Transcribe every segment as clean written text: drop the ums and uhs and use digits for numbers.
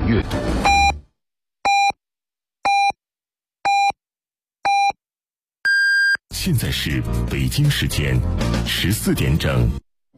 阅读。现在是北京时间14点整。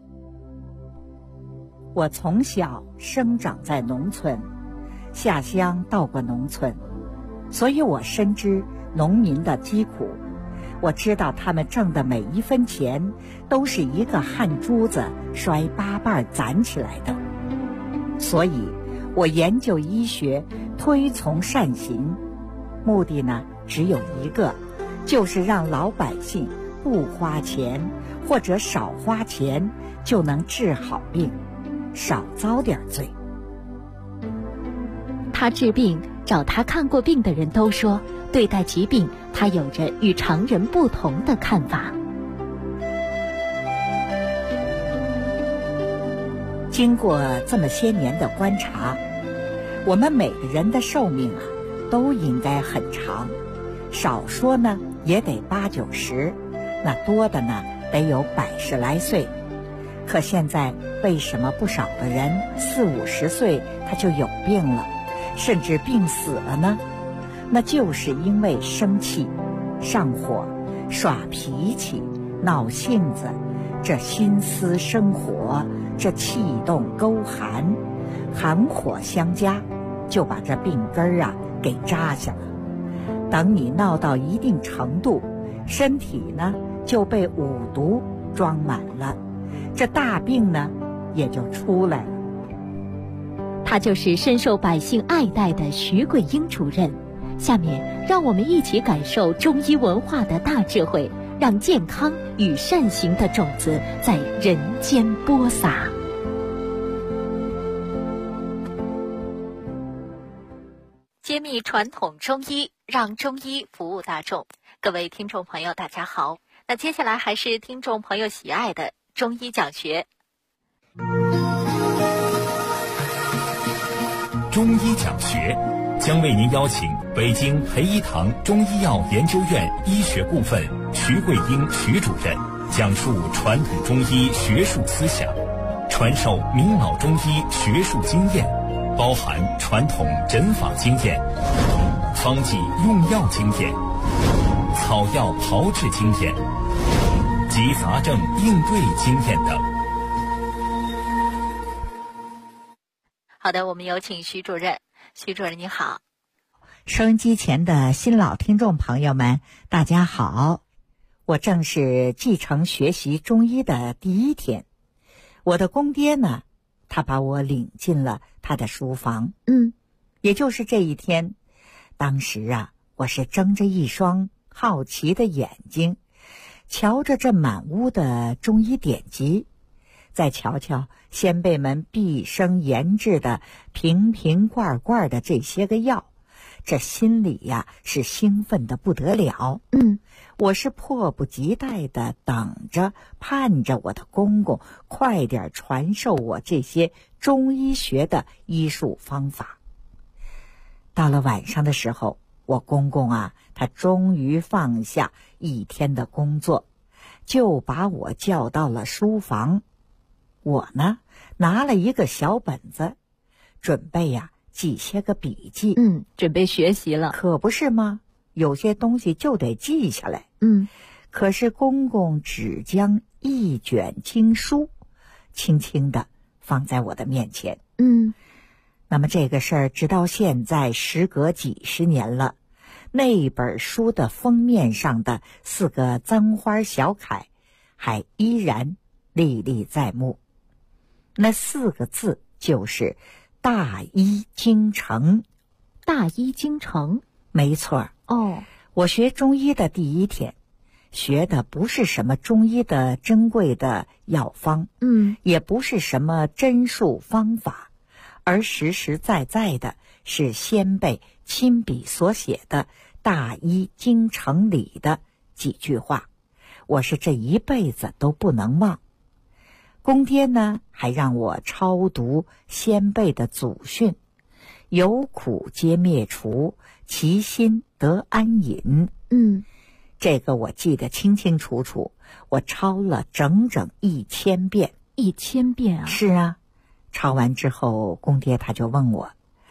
我从小生长在农村，下乡到过农村，所以我深知农民的疾苦。我知道他们挣的每一分钱都是一个汗珠子摔八瓣攒起来的，所以我研究医学，推崇善行，目的呢只有一个，就是让老百姓不花钱或者少花钱就能治好病，少遭点罪。 他治病，找他看过病的人都说，对待疾病他有着与常人不同的看法。 经过这么些年的观察，我们每个人的寿命啊都应该很长，少说呢也得80、90，那多的呢得有100来岁。可现在为什么不少的人40、50岁他就有病了，甚至病死了呢？那就是因为生气、上火、耍脾气、闹性子，这心思生火，这气动勾寒，寒火相加，就把这病根啊给扎下了。等你闹到一定程度，身体呢就被五毒装满了，这大病呢也就出来了。 他就是深受百姓爱戴的徐桂英主任。下面让我们一起感受中医文化的大智慧，让健康与善行的种子在人间播撒。揭秘传统中医，让中医服务大众。各位听众朋友大家好，那接下来还是听众朋友喜爱的中医讲学。 中医讲学将为您邀请北京培一堂中医药研究院医学部分徐桂英徐主任讲述传统中医学术思想，传授明老中医学术经验，包含传统诊法经验、方剂用药经验、草药炮制经验及杂症应对经验等。 好的，我们有请徐主任。徐主任你好。 收音机前的新老听众朋友们大家好，我正是继承学习中医的第一天。我的公爹呢，他把我领进了他的书房。也就是这一天，当时啊，我是睁着一双好奇的眼睛，瞧着这满屋的中医典籍，再瞧瞧先辈们毕生研制的瓶瓶罐罐的这些个药，这心里呀是兴奋得不得了。我是迫不及待地等着盼着我的公公快点传授我这些中医学的医术方法。到了晚上的时候，我公公啊，他终于放下一天的工作，就把我叫到了书房。我呢拿了一个小本子，准备呀记些个笔记。 准备学习了。 可不是吗？有些东西就得记下来。可是公公只将一卷经书轻轻地放在我的面前。那么这个事儿直到现在时隔几十年了，那本书的封面上的4个簪花小楷还依然历历在目。那4个字就是大医精诚。 大医精诚， 没错。我学中医的第一天，学的不是什么中医的珍贵的药方，也不是什么针术方法，而实实在在的是先辈亲笔所写的大医精诚里的几句话，我是这一辈子都不能忘。公爹呢还让我抄读先辈的祖训，有苦皆灭除，其心得安隐。这个我记得清清楚楚，我抄了整整1000遍。 1000遍啊？ 是啊。抄完之后，公爹他就问我，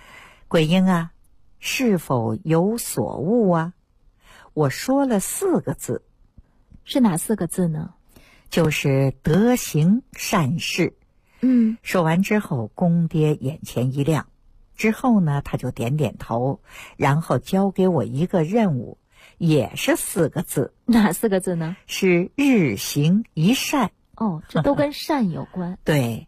桂英啊，是否有所悟啊？我说了4个字。 是哪4个字呢？ 就是德行善事。说完之后，公爹眼前一亮，之后呢，他就点点头，然后交给我一个任务，也是4个字。 哪4个字呢？ 是日行一善。 哦，这都跟善有关。 对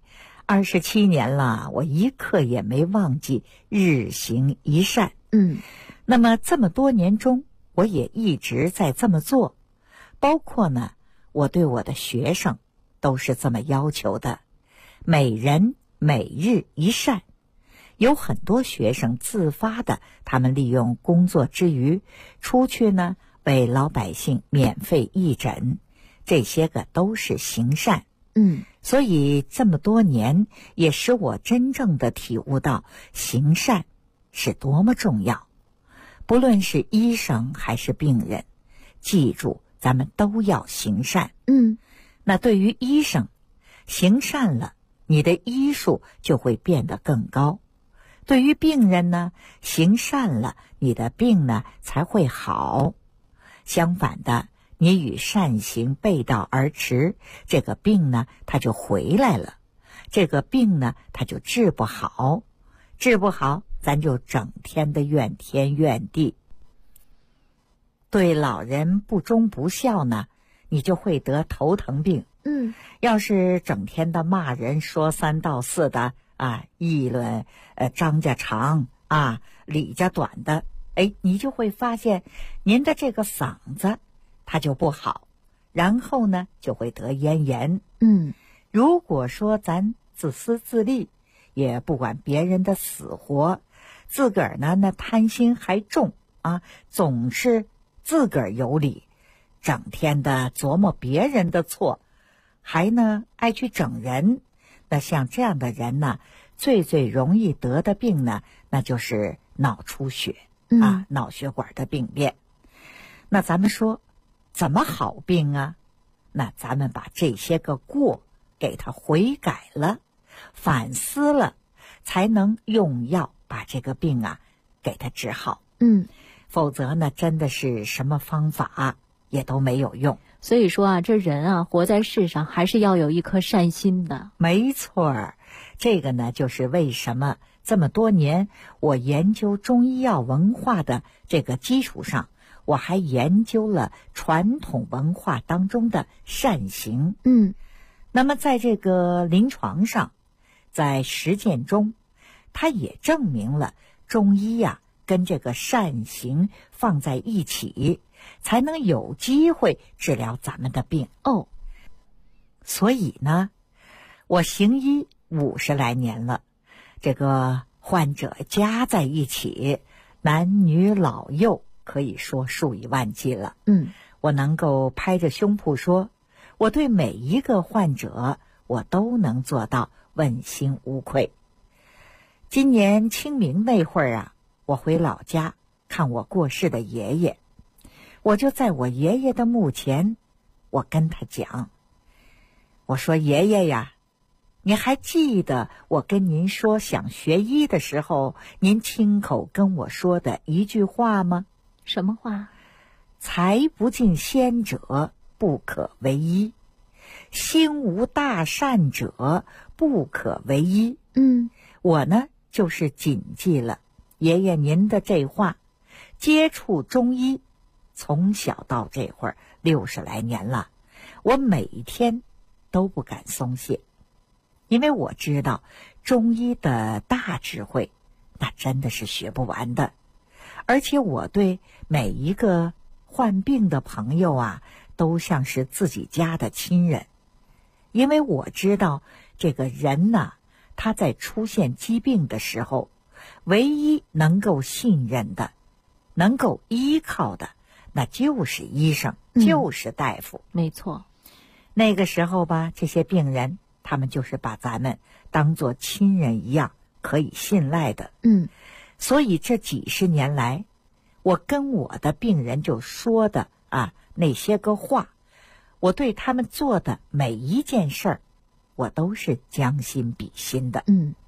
，27年了，我一刻也没忘记日行一善。那么这么多年中，我也一直在这么做，包括呢，我对我的学生都是这么要求的，每人每日一善。有很多学生自发的，他们利用工作之余出去呢，为老百姓免费义诊，这些个都是行善。所以这么多年也使我真正的体悟到行善是多么重要。不论是医生还是病人，记住咱们都要行善。那对于医生，行善了，你的医术就会变得更高。对于病人呢，行善了，你的病呢才会好。相反的，你与善行背道而驰，这个病呢它就回来了，这个病呢它就治不好，治不好咱就整天的怨天怨地。对老人不忠不孝呢，你就会得头疼病。要是整天的骂人，说3道4的议论张家长李家短的，你就会发现您的这个嗓子它就不好，然后呢就会得咽炎。如果说咱自私自利，也不管别人的死活，自个儿呢那贪心还重总是自个儿有理，整天的琢磨别人的错，还呢爱去整人，那像这样的人呢，最容易得的病呢，那就是脑出血脑血管的病变。那咱们说怎么好病啊？那咱们把这些个过给他悔改了，反思了，才能用药把这个病给他治好。否则呢，真的是什么方法也都没有用。 所以说这人活在世上还是要有一颗善心的。 没错，这个呢就是为什么这么多年我研究中医药文化的这个基础上，我还研究了传统文化当中的善行。那么在这个临床上，在实践中，它也证明了中医跟这个善行放在一起，才能有机会治疗咱们的病。所以呢，我行医50来年了，这个患者加在一起，男女老幼可以说数以万计了。我能够拍着胸脯说，我对每一个患者我都能做到问心无愧。今年清明那会儿我回老家看我过世的爷爷，我就在我爷爷的墓前，我跟他讲，我说爷爷呀，你还记得我跟您说想学医的时候，您亲口跟我说的一句话吗？ 什么话？ 财不尽先者不可为医，心无大善者不可为医。我呢就是谨记了爷爷您的这话，接触中医从小到这会儿60来年了，我每天都不敢松懈，因为我知道中医的大智慧那真的是学不完的。而且我对每一个患病的朋友都像是自己家的亲人，因为我知道这个人他在出现疾病的时候，唯一能够信任的，能够依靠的，那就是医生，就是大夫。 没错。 那个时候吧，这些病人他们就是把咱们当作亲人一样可以信赖的。所以这几十年来，我跟我的病人就说的那些个话，我对他们做的每一件事儿，我都是将心比心的。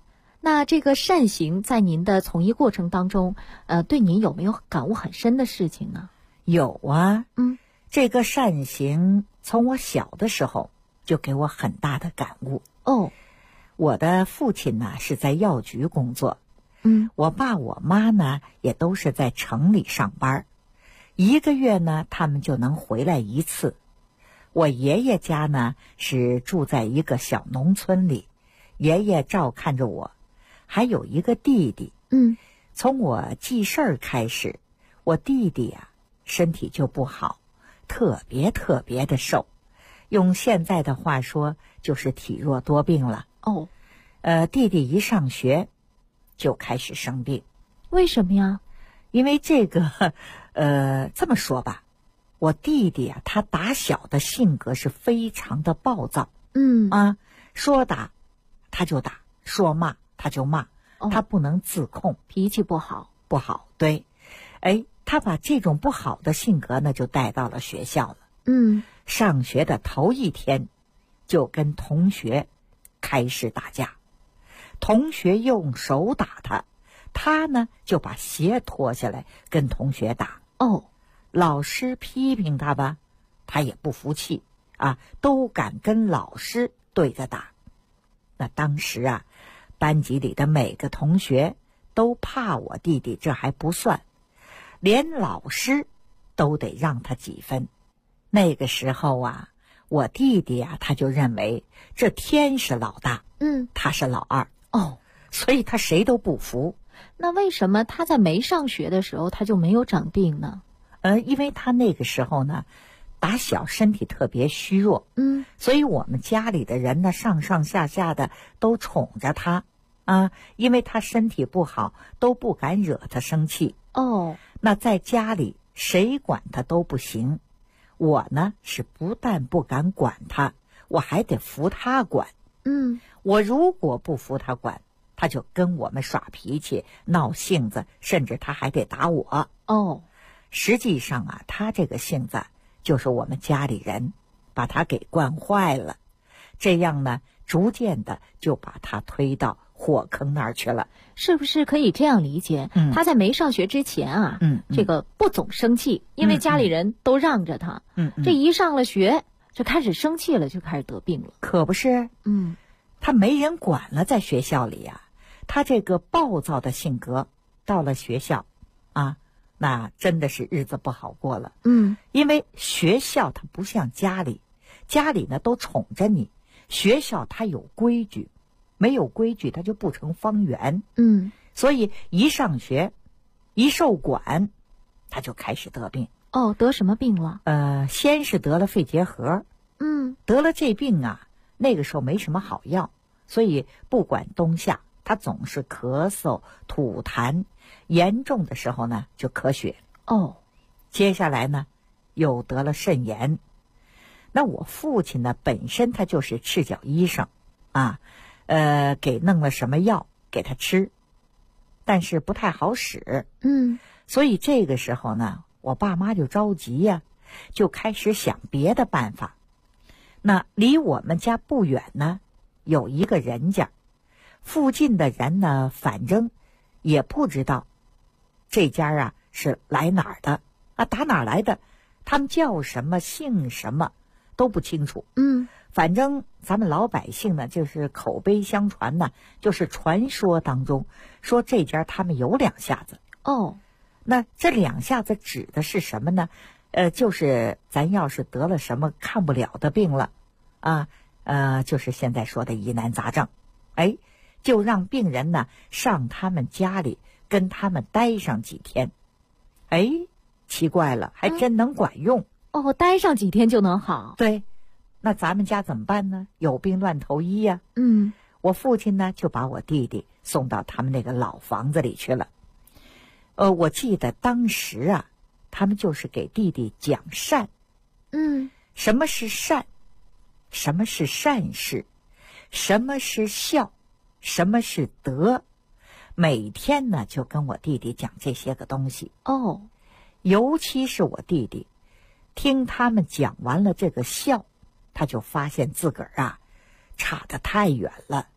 那这个善行在您的从医过程当中，对您有没有感悟很深的事情呢？ 有啊，这个善行从我小的时候就给我很大的感悟。我的父亲呢是在药局工作，我爸我妈呢也都是在城里上班，1个月呢他们就能回来一次。我爷爷家呢是住在一个小农村里，爷爷照看着我，还有一个弟弟。从我记事儿开始，我弟弟啊身体就不好，特别的瘦，用现在的话说就是体弱多病了。弟弟一上学就开始生病。 为什么呀？ 因为这个这么说吧，我弟弟啊他打小的性格是非常的暴躁。说打他就打，说骂他就骂，他不能自控， 脾气不好。 对。他把这种不好的性格呢就带到了学校了。上学的头1天就跟同学开始打架，同学用手打他，他呢就把鞋脱下来跟同学打。老师批评他吧，他也不服气啊，都敢跟老师对着打。那当时啊，班级里的每个同学都怕我弟弟，这还不算，连老师都得让他几分。那个时候啊，我弟弟啊他就认为这天是老大，他是老二，所以他谁都不服。 那为什么他在没上学的时候他就没有长病呢？ 因为他那个时候呢打小身体特别虚弱，所以我们家里的人呢上上下下的都宠着他啊，因为他身体不好，都不敢惹他生气。那在家里谁管他都不行，我呢是不但不敢管他，我还得服他管。我如果不服他管，他就跟我们耍脾气闹性子，甚至他还得打我。实际上啊，他这个性子就是我们家里人把他给惯坏了，这样呢逐渐的就把他推到火坑那儿去了。 是不是可以这样理解？他在没上学之前啊，这个不总生气，因为家里人都让着他。这一上了学就开始生气了，就开始得病了。 可不是，他没人管了，在学校里啊，他这个暴躁的性格到了学校啊，那真的是日子不好过了。因为学校它不像家里，家里呢都宠着你，学校它有规矩，没有规矩它就不成方圆。所以一上学一受管，他就开始得病。 得什么病了？ 先是得了肺结核。得了这病啊，那个时候没什么好药，所以不管冬夏他总是咳嗽吐痰，严重的时候呢就咳血。接下来呢又得了肾炎。那我父亲呢本身他就是赤脚医生啊，给弄了什么药给他吃，但是不太好使。所以这个时候呢我爸妈就着急呀，就开始想别的办法。那离我们家不远呢有一个人家，附近的人呢反正也不知道这家啊是来哪儿的啊，打哪儿来的，他们叫什么姓什么都不清楚。反正咱们老百姓呢就是口碑相传呢，就是传说当中说这家他们有2下子。那这2下子指的是什么呢？就是咱要是得了什么看不了的病了啊，就是现在说的疑难杂症，就让病人呢上他们家里跟他们待上几天。奇怪了，还真能管用。 待上几天就能好？ 对。那咱们家怎么办呢？有病乱投医呀。我父亲呢就把我弟弟送到他们那个老房子里去了。我记得当时啊，他们就是给弟弟讲善。什么是善？什么是善事？什么是孝？什么是德？每天呢就跟我弟弟讲这些个东西。尤其是我弟弟听他们讲完了这个孝，他就发现自个儿啊差得太远了，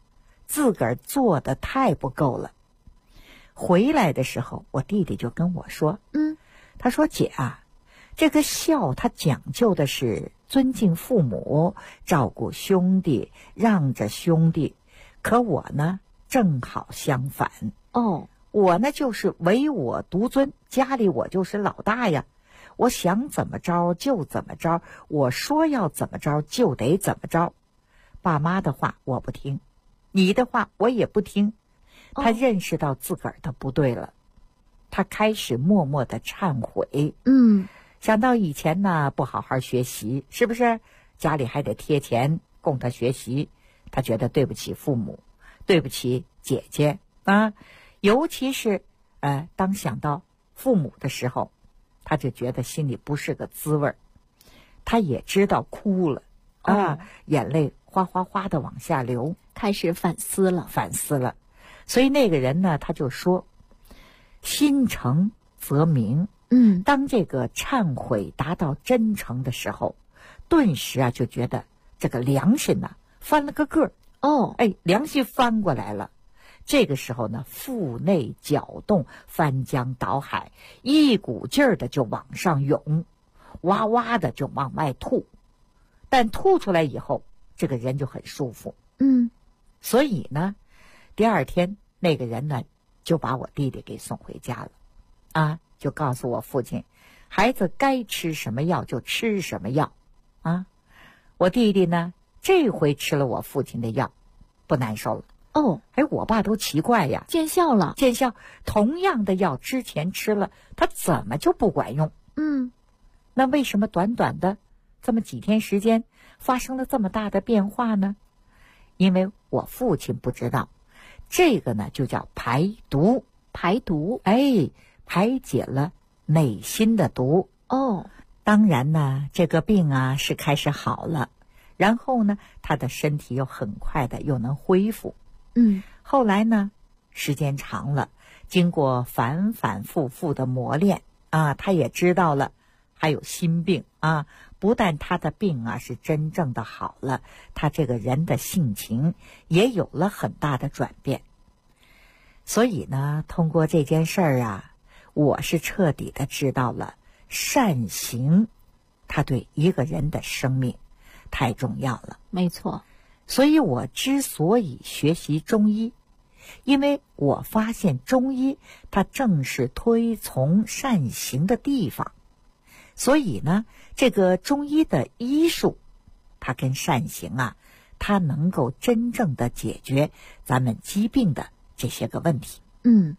自个儿做的太不够了。回来的时候，我弟弟就跟我说，他说姐啊，这个孝它讲究的是尊敬父母，照顾兄弟，让着兄弟。可我呢，正好相反。我呢就是唯我独尊，家里我就是老大呀，我想怎么着就怎么着，我说要怎么着就得怎么着。爸妈的话我不听，你的话我也不听。他认识到自个儿的不对了，他开始默默的忏悔。想到以前呢不好好学习，是不是家里还得贴钱供他学习，他觉得对不起父母，对不起姐姐啊。尤其是当想到父母的时候，他就觉得心里不是个滋味儿。他也知道哭了眼泪哗哗哗的往下流， 开始反思了。 所以那个人呢，他就说，心诚则明。当这个忏悔达到真诚的时候，顿时就觉得这个良心翻了个个儿。良心翻过来了。这个时候呢，腹内搅动，翻江倒海，一股劲儿的就往上涌，哇哇的就往外吐。但吐出来以后，这个人就很舒服。所以呢，第二天那个人呢就把我弟弟给送回家了就告诉我父亲，孩子该吃什么药就吃什么药我弟弟呢这回吃了我父亲的药，不难受了。我爸都奇怪呀， 见效了。 同样的药之前吃了，他怎么就不管用？那为什么短短的这么几天时间发生了这么大的变化呢？因为我父亲不知道，这个呢就叫排毒。 排解了内心的毒。当然呢，这个病是开始好了，然后呢他的身体又很快的又能恢复。后来呢，时间长了，经过反反复复的磨练他也知道了还有心病不但他的病是真正的好了，他这个人的性情也有了很大的转变。所以呢，通过这件事儿我是彻底的知道了善行它对一个人的生命太重要了。 没错。 所以我之所以学习中医，因为我发现中医它正是推崇善行的地方。所以呢，这个中医的医术它跟善行它能够真正的解决咱们疾病的这些个问题。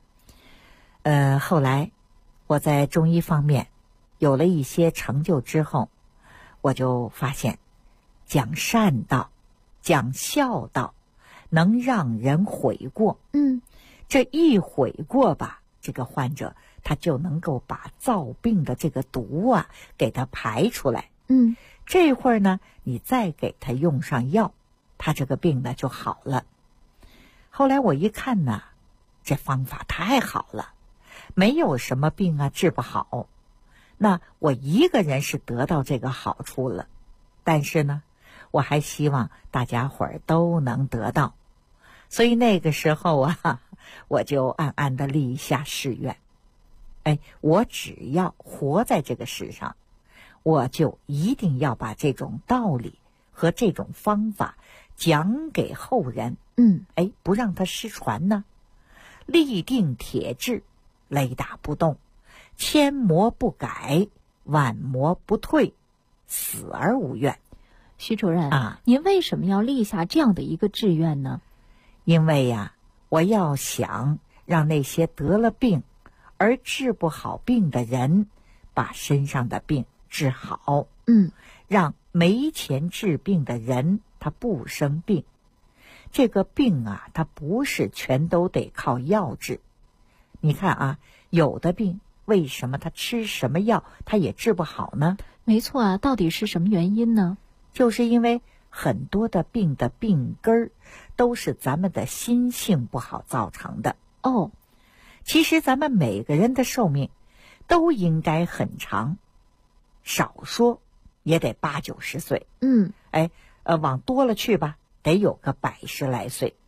后来我在中医方面有了一些成就之后，我就发现讲善道，讲孝道，能让人悔过。这一悔过吧，这个患者他就能够把造病的这个毒给他排出来。这会儿呢，你再给他用上药，他这个病呢就好了。后来我一看呢，这方法太好了，没有什么病治不好。那我一个人是得到这个好处了，但是呢，我还希望大家伙儿都能得到。所以那个时候我就暗暗地立下誓愿，我只要活在这个世上，我就一定要把这种道理和这种方法讲给后人。不让它失传呢。立定铁志，雷打不动，千磨不改，万磨不退，死而无怨。 徐主任您为什么要立下这样的一个志愿呢？ 因为我要想让那些得了病而治不好病的人把身上的病治好。让没钱治病的人他不生病。这个病它不是全都得靠药治。你看有的病为什么他吃什么药他也治不好呢？ 没错到底是什么原因呢？ 就是因为很多的病的病根儿都是咱们的心性不好造成的。其实咱们每个人的寿命都应该很长，少说也得80、90岁。往多了去吧，得有个110来岁。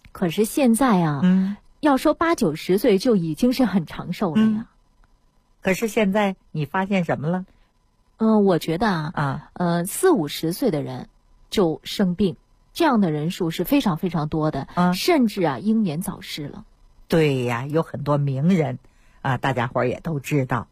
可是现在啊，要说8、90岁就已经是很长寿了呀。 可是现在你发现什么了？ 我觉得40、50岁的人就生病，这样的人数是非常非常多的，甚至英年早逝了。 对呀，有很多名人大家伙儿也都知道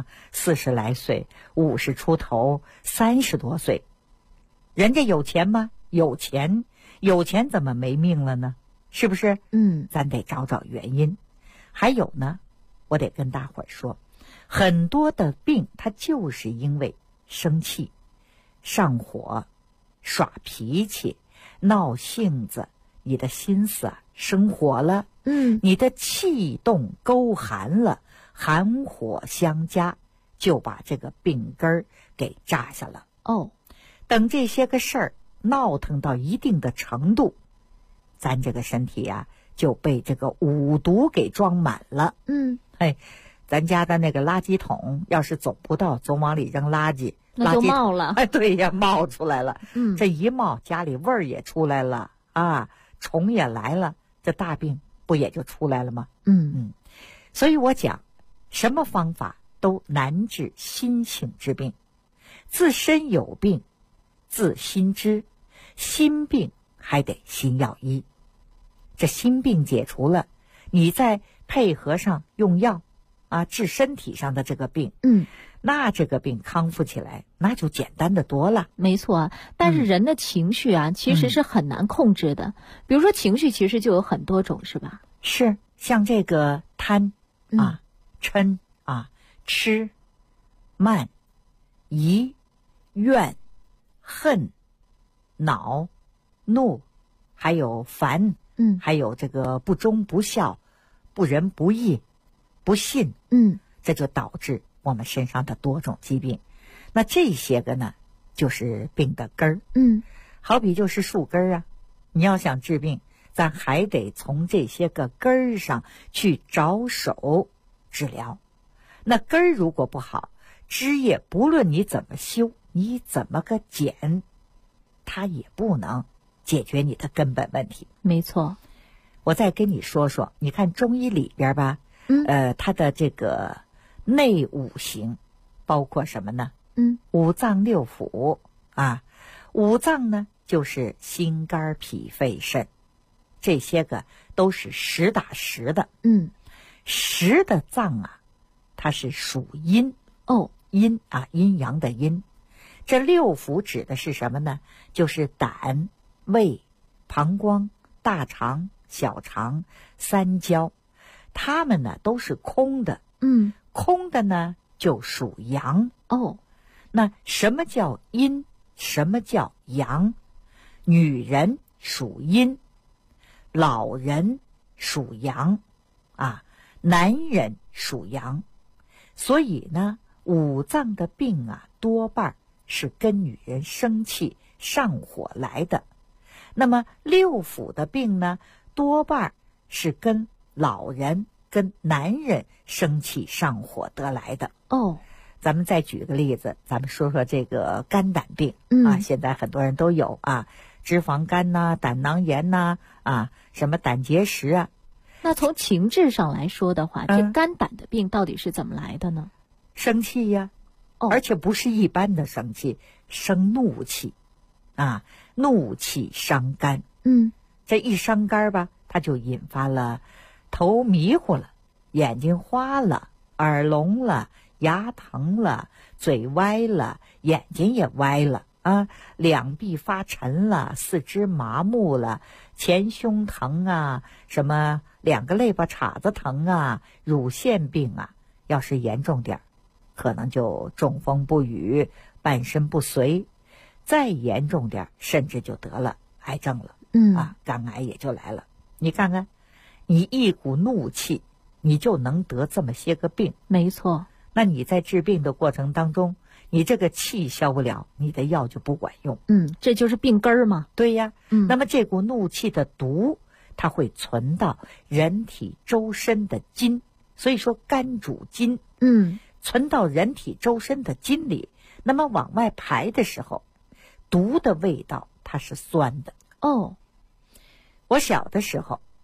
，40来岁、50出头、30多岁，人家有钱吗？有钱怎么没命了呢？是不是？咱得找找原因。还有呢，我得跟大伙儿说，很多的病它就是因为生气、上火、耍脾气、闹性子，你的心思生火了，你的气动勾寒了，寒火相加，就把这个病根儿给扎下了。等这些个事儿闹腾到一定的程度，咱这个身体就被这个五毒给装满了。咱家的那个垃圾桶要是总不到，总往里扔垃圾， 那就冒了。 对呀，冒出来了。这一冒，家里味儿也出来了虫也来了，这大病不也就出来了吗？所以我讲，什么方法都难治心性之病。自身有病，自心知，心病还得心药医。这心病解除了，你再配合上用药治身体上的这个病，那这个病康复起来那就简单的多了。 没错，但是人的情绪其实是很难控制的。比如说情绪其实就有很多种，是吧？ 是，像这个贪嗔痴慢疑怨恨恼怒，还有烦，还有这个不忠不孝、不仁不义、不信，这就导致我们身上的多种疾病。那这些个呢，就是病的根儿。好比就是树根儿你要想治病，咱还得从这些个根儿上去着手治疗。那根儿如果不好，枝叶不论你怎么修，你怎么个剪，它也不能解决你的根本问题。 没错。 我再跟你说说，你看中医里边吧，它的这个内五行包括什么呢？五脏六腑五脏呢就是心肝脾肺肾，这些个都是实打实的。实的脏它是属阴。阴阴阳的阴。这六腑指的是什么呢？就是胆、胃、膀胱、大肠、小肠、三焦，它们呢都是空的。空的呢就属阳。那什么叫阴？什么叫阳？女人属阴，老人属阳男人属阳。所以呢，五脏的病多半是跟女人生气上火来的。那么六腑的病呢，多半是跟老人跟男人生气上火得来的。咱们再举个例子，咱们说说这个肝胆病现在很多人都有脂肪肝胆囊炎什么胆结石那从情志上来说的话，这肝胆的病到底是怎么来的呢？ 生气呀，而且不是一般的生气，生怒气怒气伤肝。这一伤肝吧，它就引发了头迷糊了，眼睛花了，耳聋了，牙疼了，嘴歪了，眼睛也歪了两臂发沉了，四肢麻木了，前胸疼什么两个肋巴叉子疼乳腺病要是严重点可能就中风不语，半身不遂，再严重点甚至就得了癌症了肝癌也就来了。你看看，你一股怒气你就能得这么些个病。 没错。 那你在治病的过程当中，你这个气消不了，你的药就不管用。 这就是病根儿嘛。 对呀。那么这股怒气的毒，它会存到人体周身的筋，所以说肝主筋。存到人体周身的筋里，那么往外排的时候，毒的味道它是酸的。 哦， 我小的时候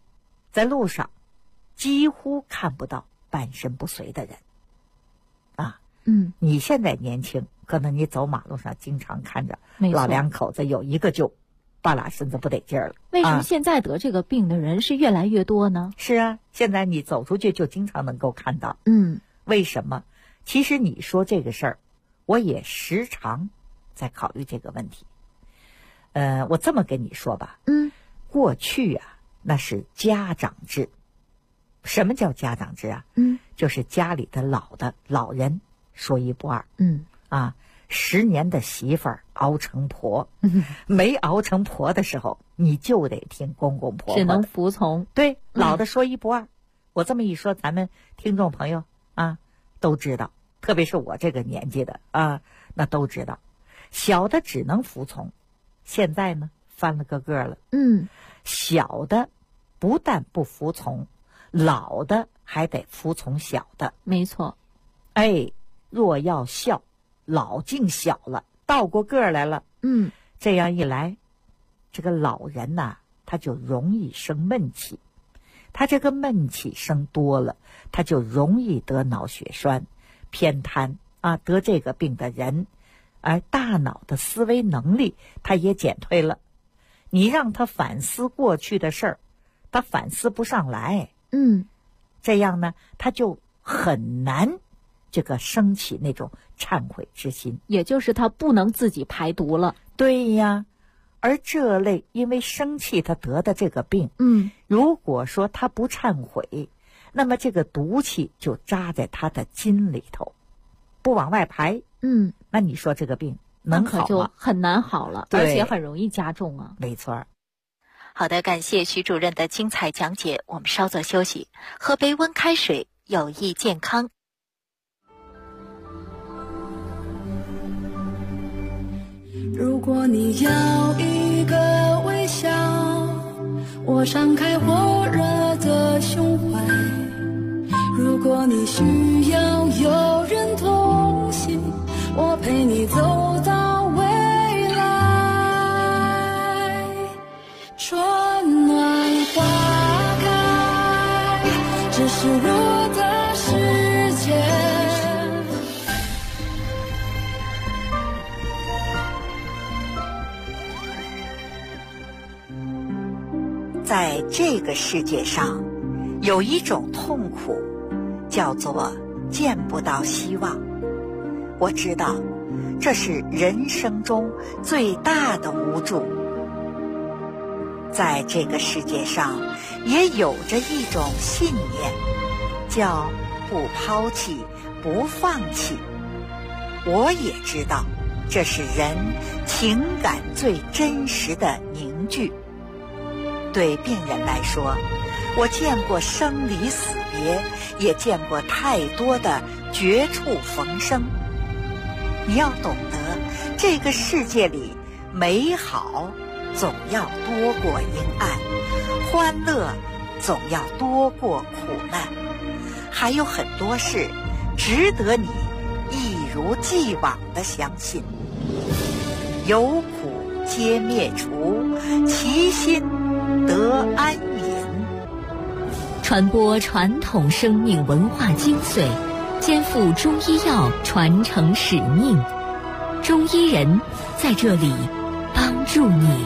在路上几乎看不到半身不遂的人啊。你现在年轻，可能你走马路上经常看着老两口子有一个就半拉身子不得劲儿了。 为什么现在得这个病的人是越来越多呢？ 是啊，现在你走出去就经常能够看到。为什么？其实你说这个事儿，我也时常在考虑这个问题。我这么跟你说吧，过去啊，那是家长制。什么叫家长制啊？就是家里的老人说一不二。10年的媳妇儿熬成婆，没熬成婆的时候，你就得听公公婆婆的， 只能服从。 对，老的说一不二。我这么一说，咱们听众朋友啊都知道，特别是我这个年纪的啊，那都知道，小的只能服从。现在呢，翻了个个了。小的不但不服从，老的还得服从小的。 没错。 若要孝，老敬小了，倒过个来了。这样一来，这个老人呐，他就容易生闷气。他这个闷气生多了，他就容易得脑血栓、偏瘫啊。得这个病的人，而大脑的思维能力他也减退了。你让他反思过去的事儿，他反思不上来。这样呢，他就很难这个升起那种忏悔之心， 也就是他不能自己排毒了。 对呀，而这类因为生气他得的这个病，如果说他不忏悔，那么这个毒气就扎在他的筋里头，不往外排。那你说这个病能好吗？ 可就很难好了，而且很容易加重啊。 没错。 好的，感谢徐主任的精彩讲解，我们稍作休息，喝杯温开水，有益健康。 如果你要一个微笑，我敞开火热的胸怀；如果你需要有人同行，我陪你走到未来。春暖花开，这是我的世界。 在这个世界上，有一种痛苦，叫做见不到希望。我知道，这是人生中最大的无助。在这个世界上，也有着一种信念，叫不抛弃、不放弃。我也知道，这是人情感最真实的凝聚。对病人来说，我见过生离死别，也见过太多的绝处逢生。你要懂得，这个世界里美好总要多过阴暗，欢乐总要多过苦难，还有很多事值得你一如既往地相信。有苦皆灭除，其心得安隐。 传播传统生命文化精髓，肩负中医药传承使命。中医人在这里帮助你。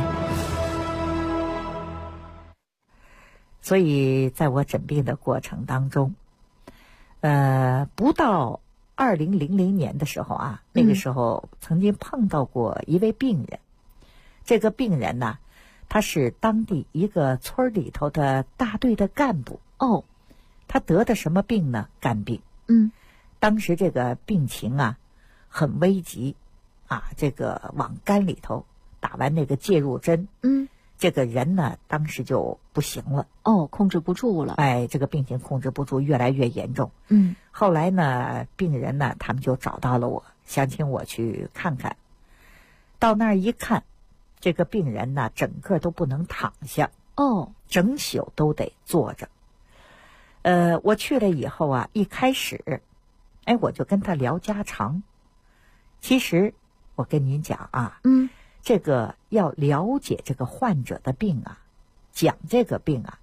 所以在我诊病的过程当中，不到2000年的时候啊，那个时候曾经碰到过一位病人。这个病人呢，他是当地一个村里头的大队的干部。他得的什么病呢？肝病。当时这个病情啊很危急啊，这个往肝里头打完那个介入针，这个人呢当时就不行了。 控制不住了。 这个病情控制不住，越来越严重。后来呢，病人呢他们就找到了我，想请我去看看。到那儿一看，这个病人呢整个都不能躺下，整宿都得坐着。我去了以后啊，一开始我就跟他聊家常。其实我跟您讲啊，这个要了解这个患者的病啊，讲这个病啊，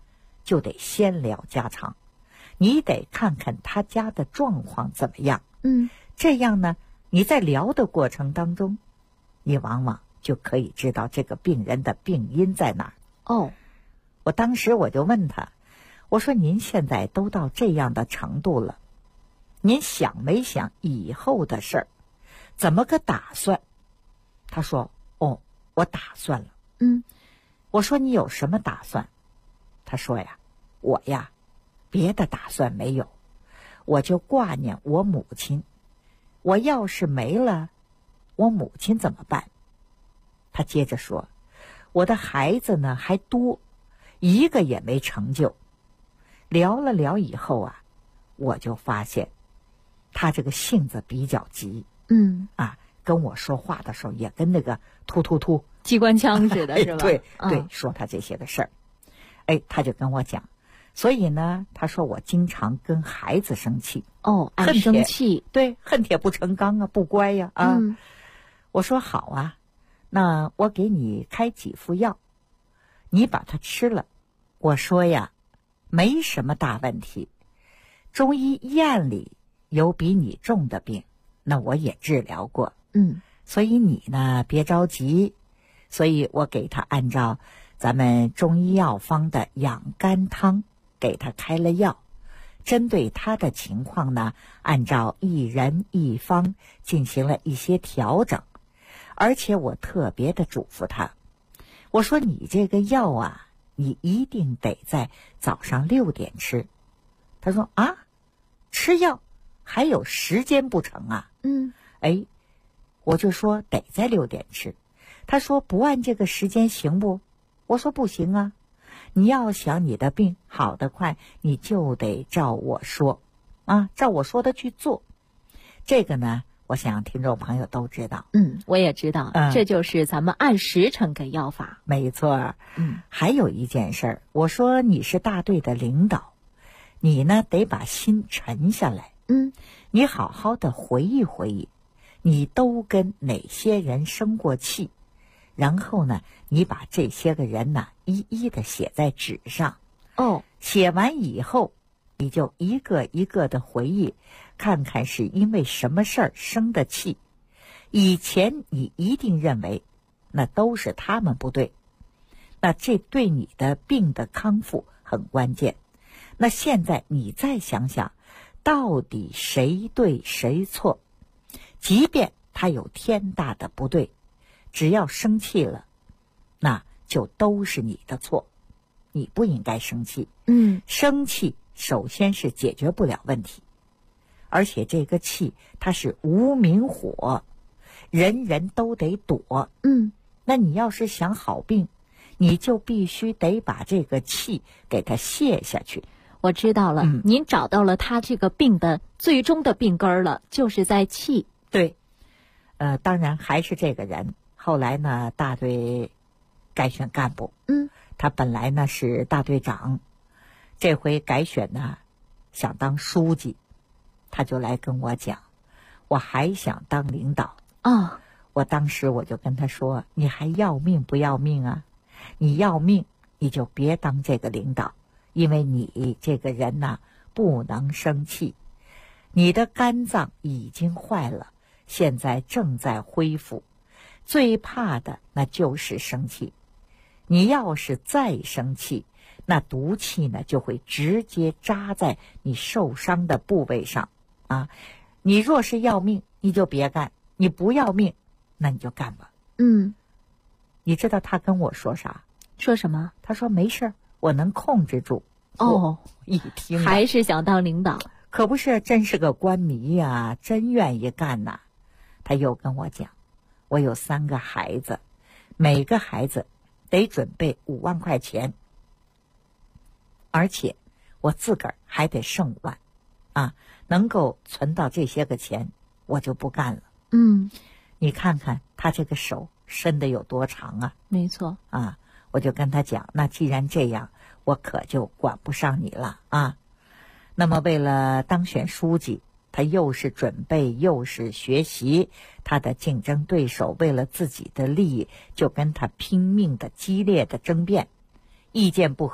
就得先聊家常，你得看看他家的状况怎么样。这样呢，你在聊的过程当中，你往往就可以知道这个病人的病因在哪儿。我当时我就问他，我说您现在都到这样的程度了，您想没想以后的事儿，怎么个打算？他说我打算了。我说你有什么打算？他说呀，我呀别的打算没有，我就挂念我母亲，我要是没了，我母亲怎么办？他接着说，我的孩子呢还多，一个也没成就。聊了聊以后啊，我就发现他这个性子比较急。跟我说话的时候也跟那个突机关枪似的，是吧？ 对，说他这些个事儿。他就跟我讲，所以呢，他说我经常跟孩子生气。 爱生气。 对，恨铁不成钢啊，不乖呀我说好啊，那我给你开几副药，你把它吃了。我说呀，没什么大问题，中医院里有比你重的病，那我也治疗过。所以你呢别着急，所以我给他按照咱们中医药方的养肝汤给他开了药，针对他的情况呢，按照一人一方进行了一些调整。而且我特别的嘱咐他，我说你这个药啊，你一定得在早上6点吃。他说吃药还有时间不成啊？我就说得在6点吃。他说不按这个时间行不？我说不行啊，你要想你的病好得快，你就得照我说照我说的去做。这个呢，我想听众朋友都知道。 我也知道，这就是咱们按时辰给药法。 没错。还有一件事儿，我说你是大队的领导，你呢得把心沉下来。你好好的回忆回忆，你都跟哪些人生过气，然后呢，你把这些个人呢一一的写在纸上。写完以后，你就一个一个的回忆，看看是因为什么事儿生的气。以前你一定认为那都是他们不对，那这对你的病的康复很关键。那现在你再想想，到底谁对谁错？即便他有天大的不对，只要生气了，那就都是你的错，你不应该生气。生气首先是解决不了问题，而且这个气它是无名火，人人都得躲。那你要是想好病，你就必须得把这个气给它泄下去。 我知道了，您找到了他这个病的最终的病根了，就是在气。 对，当然还是这个人。后来呢，大队改选干部，他本来呢是大队长，这回改选呢想当书记，他就来跟我讲，我还想当领导。我当时我就跟他说，你还要命不要命啊？你要命你就别当这个领导，因为你这个人呢不能生气，你的肝脏已经坏了，现在正在恢复，最怕的那就是生气。你要是再生气，那毒气呢就会直接扎在你受伤的部位上你若是要命你就别干，你不要命那你就干吧。你知道他跟我说啥？ 说什么？ 他说没事，我能控制住。一听还是想当领导， 可不是，真是个官迷呀，真愿意干呐。他又跟我讲，我有3个孩子，每个孩子得准备5万块钱，而且我自个儿还得剩5万能够存到这些个钱，我就不干了。你看看他这个手伸得有多长啊？ 没错我就跟他讲，那既然这样，我可就管不上你了那么为了当选书记，他又是准备又是学习，他的竞争对手为了自己的利益就跟他拼命的激烈的争辩，意见不合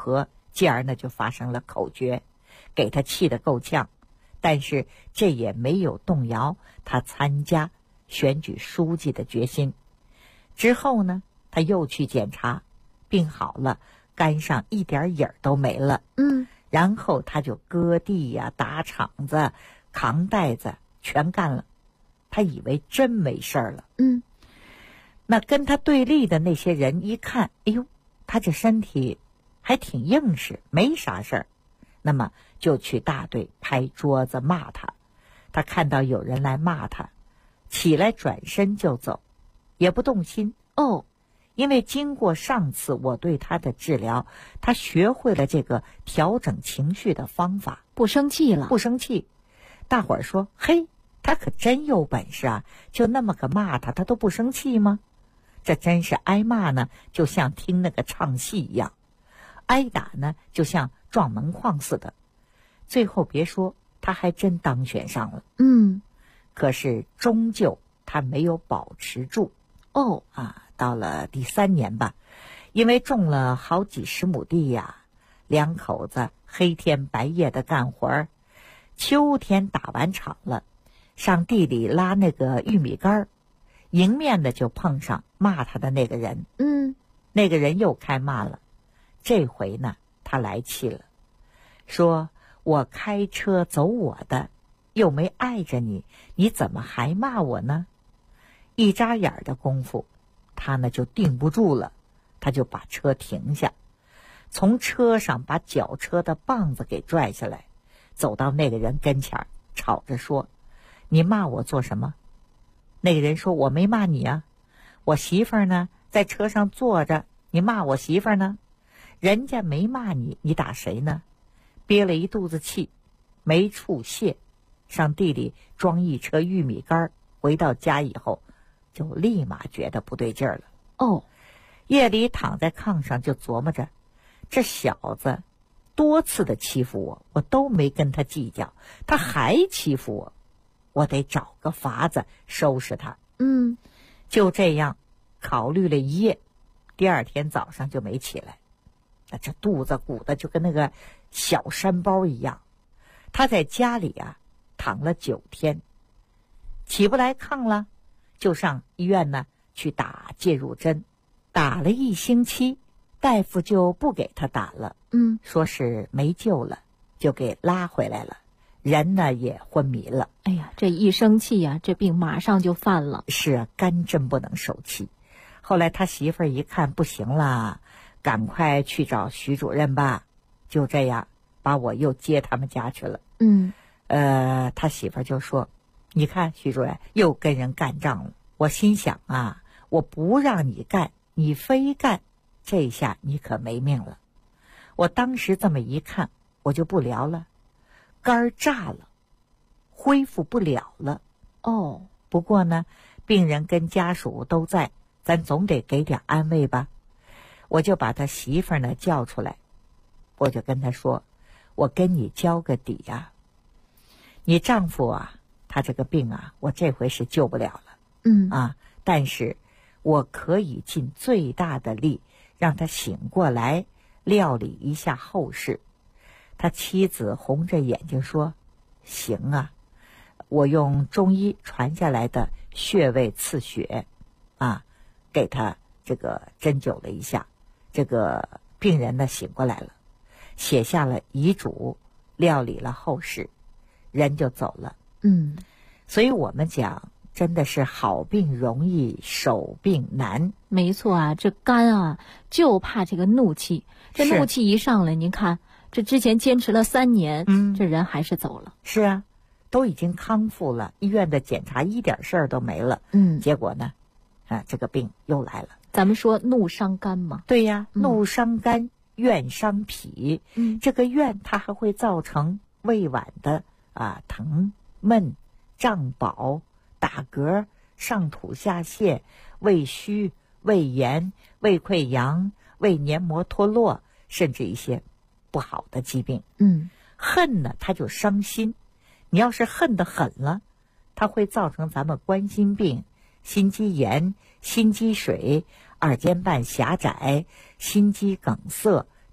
继而呢就发生了口角，给他气得够呛。但是这也没有动摇他参加选举书记的决心。之后呢，他又去检查，病好了，肝上一点影儿都没了。然后他就割地呀、打场子、扛袋子，全干了。他以为真没事儿了。那跟他对立的那些人一看，哎呦，他这身体还挺硬实，没啥事儿。那么就去大队拍桌子骂他。他看到有人来骂他，起来转身就走，也不动心。因为经过上次我对他的治疗，他学会了这个调整情绪的方法， 不生气了。 不生气。大伙儿说，嘿，他可真有本事啊，就那么个骂他，他都不生气吗？这真是挨骂呢，就像听那个唱戏一样；挨打呢，就像撞门框似的。最后别说，他还真当选上了。可是终究他没有保持住。到了第3年吧，因为种了好几十亩地呀，两口子黑天白夜的干活儿。秋天打完场了，上地里拉那个玉米杆儿，迎面的就碰上骂他的那个人。那个人又开骂了。这回呢，他来气了，说我开车走我的，又没碍着你，你怎么还骂我呢？一眨眼的功夫，他呢就定不住了，他就把车停下，从车上把绞车的棒子给拽下来，走到那个人跟前儿，吵着说，你骂我做什么？那个人说，我没骂你啊，我媳妇儿呢在车上坐着，你骂我媳妇儿呢？人家没骂你，你打谁呢？憋了一肚子气，没处泄，上地里装一车玉米杆，回到家以后就立马觉得不对劲儿了。夜里躺在炕上就琢磨着，这小子多次的欺负我，我都没跟他计较，他还欺负我，我得找个法子收拾他。就这样考虑了一夜，第二天早上就没起来。这肚子鼓的就跟那个小山包一样。他在家里啊躺了9天，起不来炕了，就上医院呢去打介入针，打了1星期，大夫就不给他打了。说是没救了，就给拉回来了，人呢也昏迷了。 哎呀，这一生气呀，这病马上就犯了。 是啊，肝真不能受气。后来他媳妇儿一看不行了，赶快去找徐主任吧。就这样把我又接他们家去了。他媳妇儿就说，你看徐主任又跟人干仗了。我心想啊，我不让你干，你非干，这下你可没命了。我当时这么一看，我就不聊了，肝儿炸了，恢复不了了。不过呢，病人跟家属都在，咱总得给点安慰吧。我就把他媳妇儿呢叫出来，我就跟他说，我跟你交个底呀，你丈夫啊，他这个病啊，我这回是救不了了。但是我可以尽最大的力让他醒过来，料理一下后事。他妻子红着眼睛说，行啊，我用中医传下来的穴位刺血给他这个针灸了一下，这个病人呢醒过来了，写下了遗嘱，料理了后事，人就走了。所以我们讲，真的是好病容易，手病难。 没错啊，这肝啊就怕这个怒气，这怒气一上来，您看这之前坚持了3年，这人还是走了。 是啊，都已经康复了，医院的检查一点事儿都没了。结果呢，这个病又来了。 咱们说怒伤肝嘛。 对呀，怒伤肝，怨伤脾。这个怨它还会造成胃脘的疼闷、胀饱、打嗝、上吐下泻、胃虚、胃炎、胃溃疡、胃黏膜脱落，甚至一些不好的疾病。恨呢，它就伤心。你要是恨得狠了，它会造成咱们冠心病、心肌炎、心肌水、二尖瓣狭窄、心肌梗塞、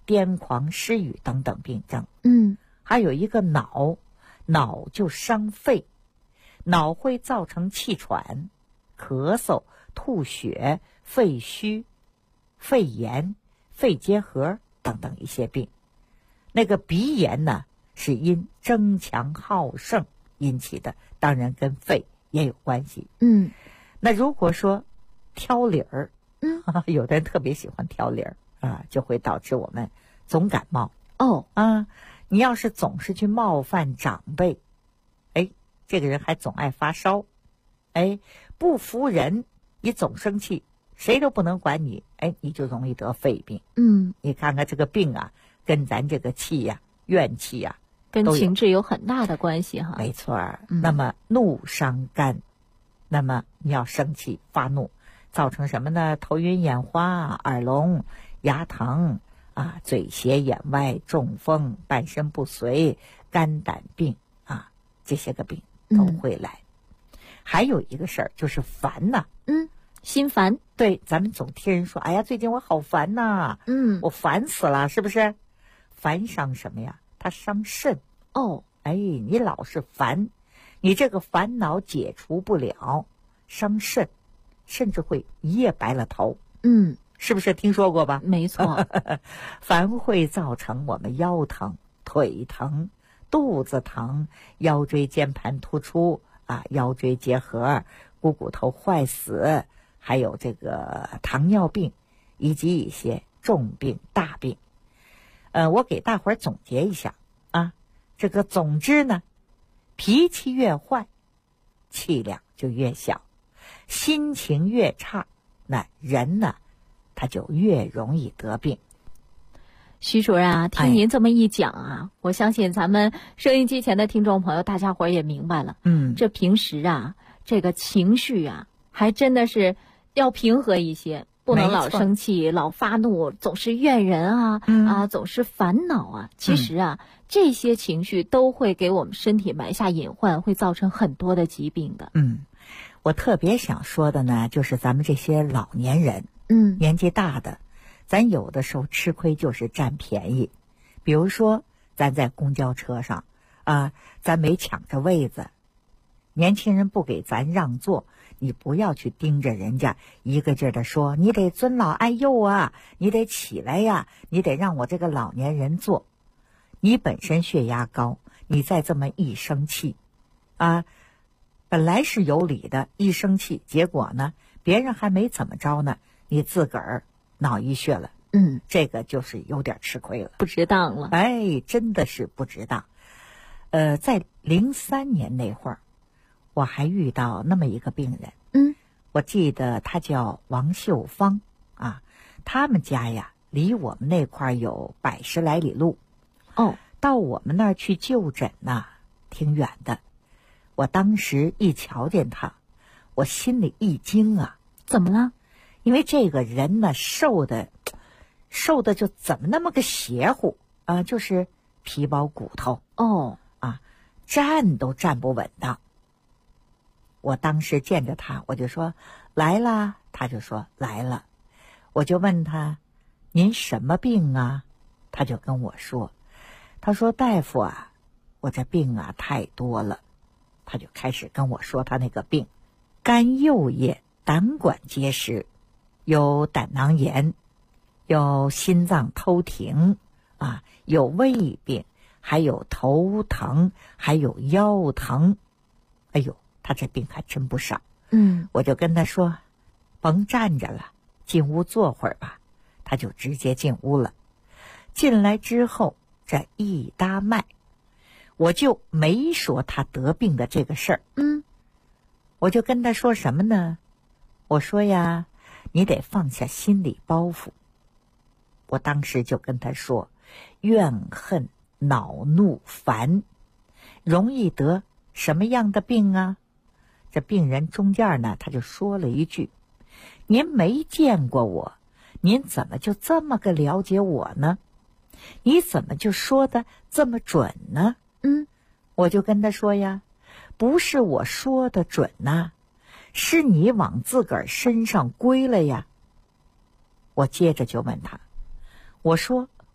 癫狂、失语等等病症。还有一个脑就伤肺，脑会造成气喘、咳嗽、吐血、肺虚、肺炎、肺结核等等一些病。那个鼻炎呢，是因争强好胜引起的，当然跟肺也有关系。那如果说挑理儿，有的人特别喜欢挑理儿啊，就会导致我们总感冒。你要是总是去冒犯长辈，这个人还总爱发烧，不服人，你总生气，谁都不能管你，你就容易得肺病。你看看这个病啊，跟咱这个气呀、怨气呀， 跟情志有很大的关系哈。 没错。那么怒伤肝，那么你要生气发怒，造成什么呢？头晕眼花、耳聋、牙疼啊，嘴斜眼歪、中风、半身不遂、肝胆病啊，这些个病都会来。还有一个事儿就是烦呐， 心烦。 对，咱们总听人说，哎呀，最近我好烦呐，我烦死了，是不是？烦伤什么呀？它伤肾。你老是烦，你这个烦恼解除不了，伤肾，甚至会一夜白了头。是不是听说过吧？ 没错。 烦会造成我们腰疼、腿疼、肚子疼、腰椎间盘突出啊、腰椎结核、股头坏死，还有这个糖尿病，以及一些重病大病。我给大伙儿总结一下啊，这个总之呢，脾气越坏，气量就越小，心情越差，那人呢他就越容易得病。 徐主任啊，听您这么一讲啊，我相信咱们收音机前的听众朋友大家伙也明白了。这平时啊，这个情绪啊，还真的是要平和一些，不能老生气、老发怒，总是怨人啊，总是烦恼啊。其实啊，这些情绪都会给我们身体埋下隐患，会造成很多的疾病的。 我特别想说的呢，就是咱们这些老年人，年纪大的，咱有的时候吃亏就是占便宜。比如说咱在公交车上啊，咱没抢着位子，年轻人不给咱让座，你不要去盯着人家一个劲儿的说你得尊老爱幼啊，你得起来呀，你得让我这个老年人坐。你本身血压高，你再这么一生气啊，本来是有理的，一生气，结果呢别人还没怎么着呢，你自个儿脑溢血了。这个就是有点吃亏了， 不值当了。 真的是不值当。在03年那会儿，我还遇到那么一个病人。我记得他叫王秀芳啊，他们家呀离我们那块有100来里路。到我们那儿去就诊呐，挺远的。我当时一瞧见他，我心里一惊啊。 怎么了？ 因为这个人呢，瘦的就怎么那么个邪乎啊，就是皮包骨头站都站不稳当。我当时见着他，我就说来啦，他就说来了。我就问他您什么病啊？他就跟我说，他说大夫啊，我这病啊太多了。他就开始跟我说他那个病，肝右叶胆管结石，有胆囊炎，有心脏偷停啊，有胃病，还有头疼，还有腰疼。他这病还真不少。我就跟他说甭站着了，进屋坐会儿吧。他就直接进屋了。进来之后这一搭脉，我就没说他得病的这个事儿。我就跟他说什么呢？我说呀，你得放下心理包袱。我当时就跟他说，怨恨、恼怒、烦，容易得什么样的病啊？这病人中间呢，他就说了一句，您没见过我，您怎么就这么个了解我呢？你怎么就说的这么准呢？我就跟他说呀，不是我说的准呐，是你往自个儿身上归了呀。我接着就问他，我说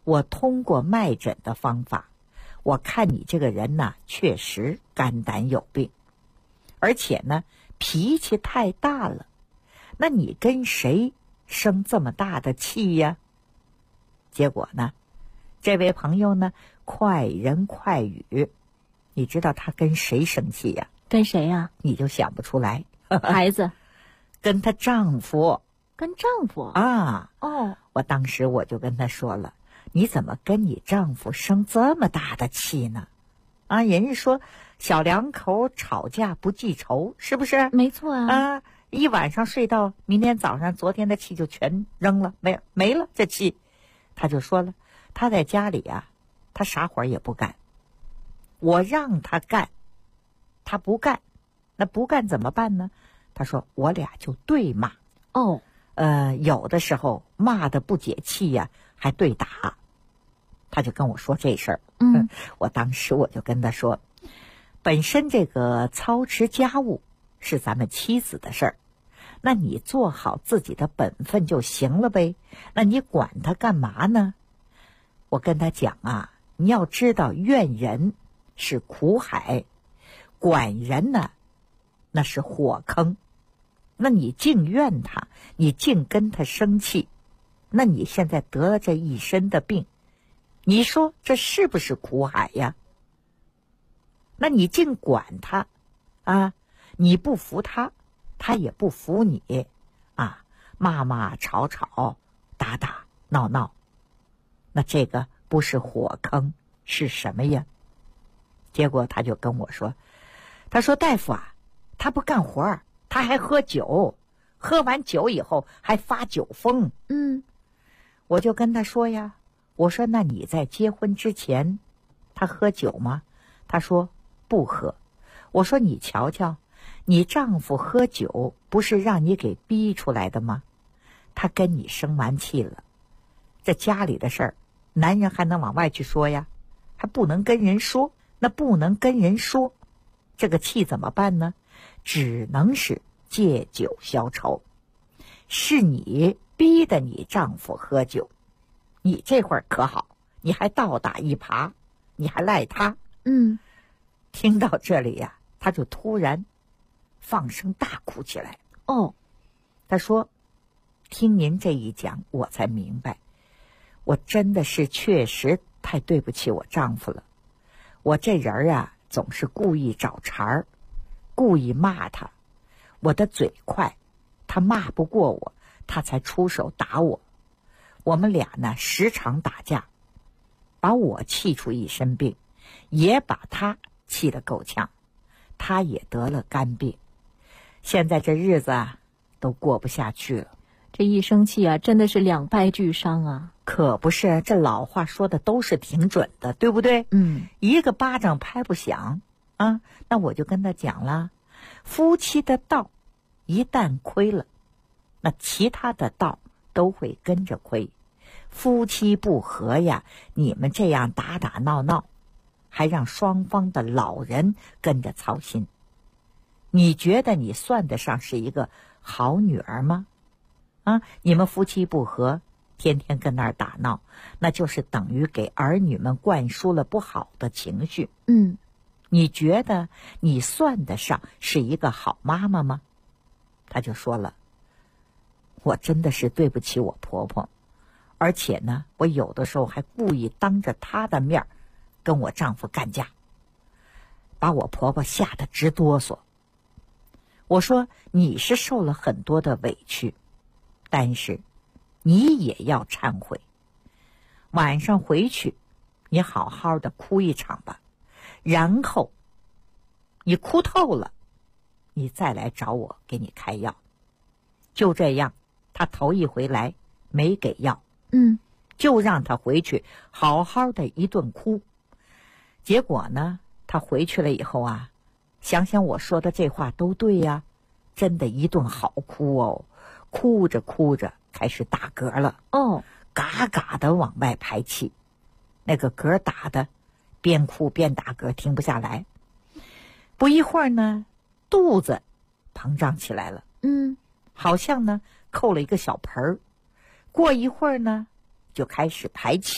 我通过脉诊的方法，我看你这个人呢，确实肝胆有病，而且呢，脾气太大了。那你跟谁生这么大的气呀？结果呢，这位朋友呢，快人快语，你知道他跟谁生气呀？ 跟谁呀？ 你就想不出来。 孩子。 跟她丈夫。 跟丈夫啊？ 哦， 我当时我就跟她说了，你怎么跟你丈夫生这么大的气呢？啊，人家说小两口吵架不记仇，是不是？ 没错啊。 啊，一晚上睡到明天早上，昨天的气就全扔了，没了这气。他就说了，他在家里啊，他啥活也不干，我让他干，他不干，那不干怎么办呢？他说我俩就对骂。 哦， 有的时候骂的不解气呀，还对打。他就跟我说这事儿。我当时我就跟他说，本身这个操持家务是咱们妻子的事儿，那你做好自己的本分就行了呗，那你管他干嘛呢？我跟他讲啊，你要知道怨人是苦海，管人呢那是火坑。那你净怨他，你净跟他生气，那你现在得了这一身的病，你说这是不是苦海呀？那你净管他啊，你不服他，他也不服你啊，骂吵打打闹闹，那这个不是火坑是什么呀？结果他就跟我说，他说大夫啊，他不干活，他还喝酒，喝完酒以后还发酒疯。我就跟他说呀，我说那你在结婚之前他喝酒吗？他说不喝。我说你瞧瞧，你丈夫喝酒不是让你给逼出来的吗？他跟你生完气了，这家里的事儿男人还能往外去说呀？还不能跟人说，那不能跟人说，这个气怎么办呢？只能是借酒消愁。是你逼得你丈夫喝酒，你这会儿可好，你还倒打一耙，你还赖他。听到这里呀，他就突然放声大哭起来。他说，听您这一讲，我才明白，我真的是确实太对不起我丈夫了。我这人啊，总是故意找茬儿，故意骂他，我的嘴快，他骂不过我，他才出手打我。我们俩呢，时常打架，把我气出一身病，也把他气得够呛，他也得了肝病。现在这日子啊，都过不下去了。 这一生气啊，真的是两败俱伤啊。 可不是，这老话说的都是挺准的，对不对？一个巴掌拍不响啊。那我就跟他讲了，夫妻的道一旦亏了，那其他的道都会跟着亏。夫妻不和呀，你们这样打打闹闹，还让双方的老人跟着操心，你觉得你算得上是一个好女儿吗？啊，你们夫妻不和，天天跟那儿打闹，那就是等于给儿女们灌输了不好的情绪。你觉得你算得上是一个好妈妈吗？他就说了，我真的是对不起我婆婆，而且呢，我有的时候还故意当着她的面跟我丈夫干架，把我婆婆吓得直哆嗦。我说你是受了很多的委屈，但是你也要忏悔。晚上回去，你好好的哭一场吧，然后你哭透了，你再来找我给你开药。就这样，他头一回来没给药，就让他回去好好的一顿哭。结果呢，他回去了以后啊，想想我说的这话都对呀，真的一顿好哭哦，哭着哭着开始打嗝了。嘎嘎的往外排气，那个嗝打的边哭边打嗝，停不下来。不一会儿呢，肚子膨胀起来了，好像呢扣了一个小盆儿。过一会儿呢，就开始排气，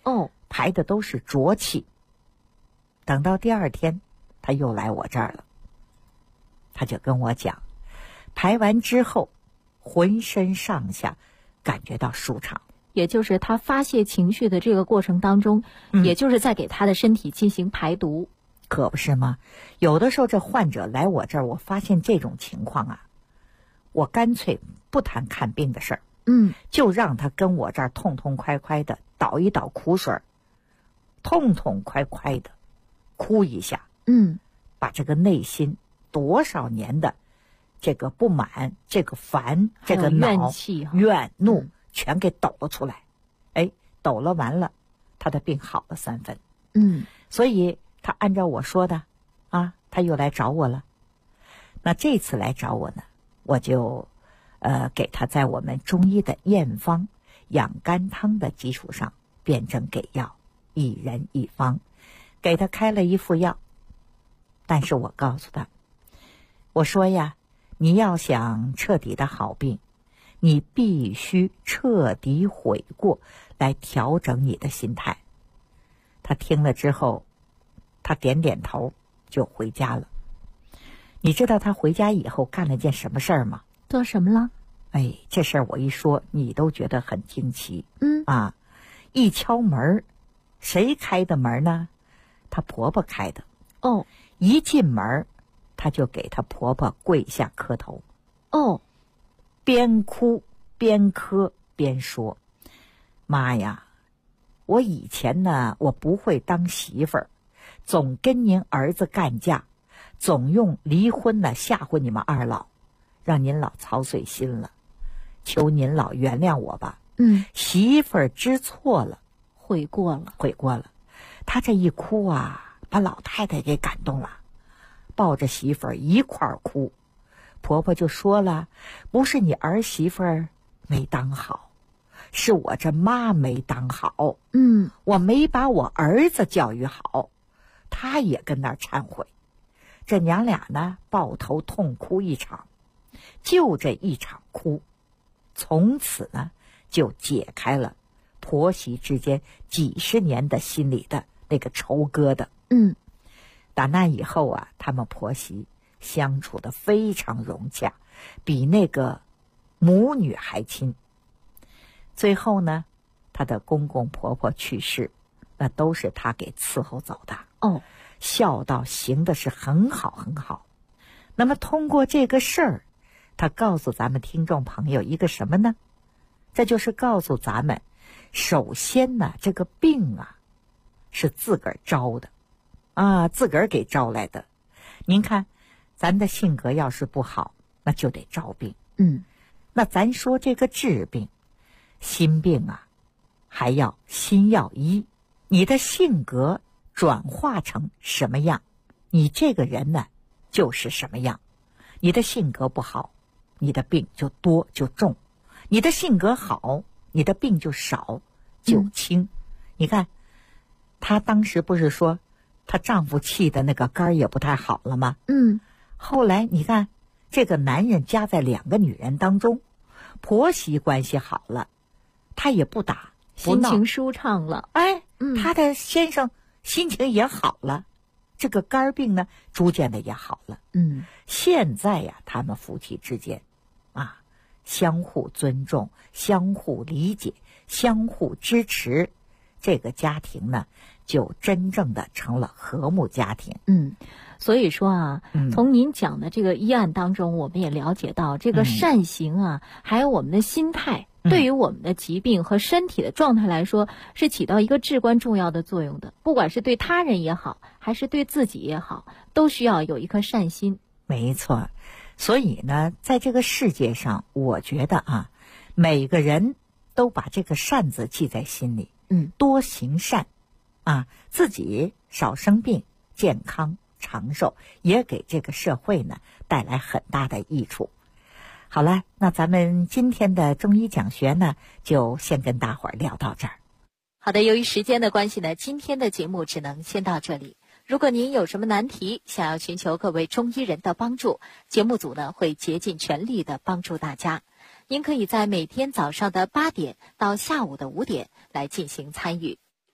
哦， 排的都是浊气。等到第二天，他又来我这儿了，他就跟我讲，排完之后，浑身上下感觉到舒畅。 也就是他发泄情绪的这个过程当中，也就是在给他的身体进行排毒。 可不是吗？有的时候这患者来我这儿，我发现这种情况啊，我干脆不谈看病的事儿，就让他跟我这儿痛痛快快的倒一倒苦水，痛痛快快的哭一下，把这个内心多少年的这个不满、这个烦、这个恼、 怨气、 怨怒全给抖了出来。抖了完了，他的病好了3分。所以他按照我说的他又来找我了。那这次来找我呢，我就给他在我们中医的验方养肝汤的基础上辩证给药，1人1方，给他开了一副药。但是我告诉他，我说呀，你要想彻底的好病，你必须彻底悔过，来调整你的心态。他听了之后，他点点头就回家了。你知道他回家以后干了件什么事儿吗？ 做什么了？ 这事儿我一说你都觉得很惊奇。一敲门，谁开的门呢？她婆婆开的。一进门她就给她婆婆跪下磕头。边哭边磕边说，妈呀，我以前呢，我不会当媳妇儿，总跟您儿子干架，总用离婚呢吓唬你们二老，让您老操碎心了，求您老原谅我吧。媳妇儿知错了， 悔过了。 她这一哭啊，把老太太给感动了，抱着媳妇儿一块儿哭。婆婆就说了，不是你儿媳妇儿没当好，是我这妈没当好。我没把我儿子教育好。她也跟那儿忏悔。这娘俩呢，抱头痛哭一场。就这一场哭，从此呢就解开了婆媳之间几十年的心里的那个仇疙瘩。打那以后啊，他们婆媳相处的非常融洽，比那个母女还亲。最后呢，她的公公婆婆去世，那都是她给伺候走的。孝道行的是很好很好。那么通过这个事儿，她告诉咱们听众朋友一个什么呢？这就是告诉咱们，首先呢，这个病啊是自个儿招的自个儿给招来的。您看咱的性格要是不好，那就得招病。那咱说这个治病，心病啊还要心药医。你的性格转化成什么样，你这个人呢就是什么样。你的性格不好，你的病就多就重；你的性格好，你的病就少就轻。你看她当时不是说她丈夫气的那个肝也不太好了吗？后来你看这个男人夹在2个女人当中，婆媳关系好了，他也不打不闹， 心情舒畅了。 他的先生心情也好了，这个肝病呢逐渐的也好了。现在呀，他们夫妻之间相互尊重，相互理解，相互支持，这个家庭呢就真正的成了和睦家庭。 所以说从您讲的这个医案当中，我们也了解到这个善行还有我们的心态，对于我们的疾病和身体的状态来说，是起到一个至关重要的作用的。不管是对他人也好，还是对自己也好，都需要有一颗善心。 没错。所以呢，在这个世界上，我觉得每个人都把这个善字记在心里，多行善自己少生病，健康长寿，也给这个社会呢带来很大的益处。好了，那咱们今天的中医讲学呢，就先跟大伙儿聊到这儿。 好的，由于时间的关系呢，今天的节目只能先到这里。如果您有什么难题，想要寻求各位中医人的帮助，节目组呢会竭尽全力的帮助大家。您可以在每天早上的8点到下午的5点来进行参与。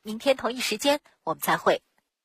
明天同一时间我们再会。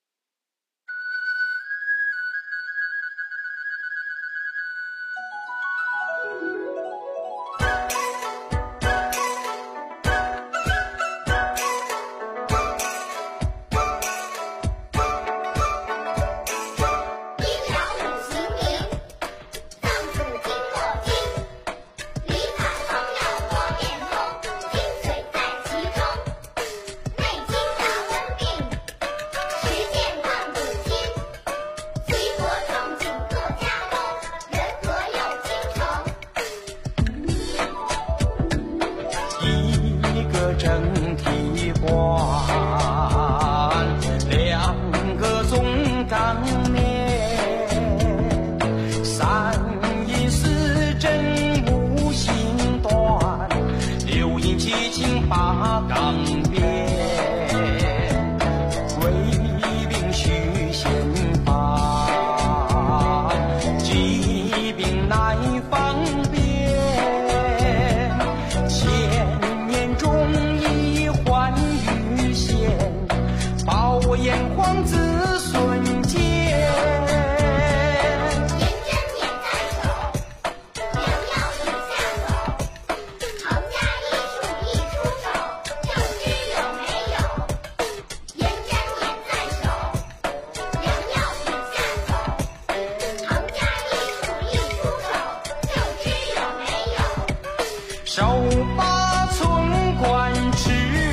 手把寸管尺，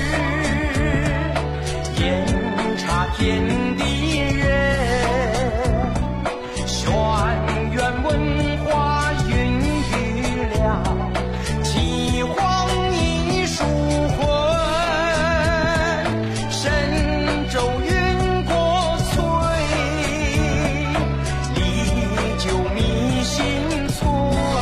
眼察天地人，轩辕文化孕育了岐黄艺术魂，神州云国粹，历久弥新存。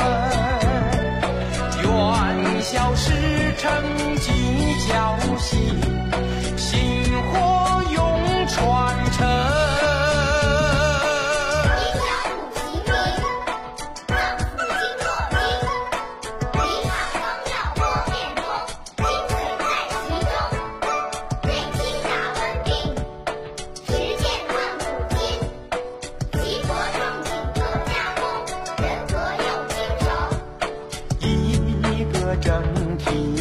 小事成绩侥幸，薪火永传承。整体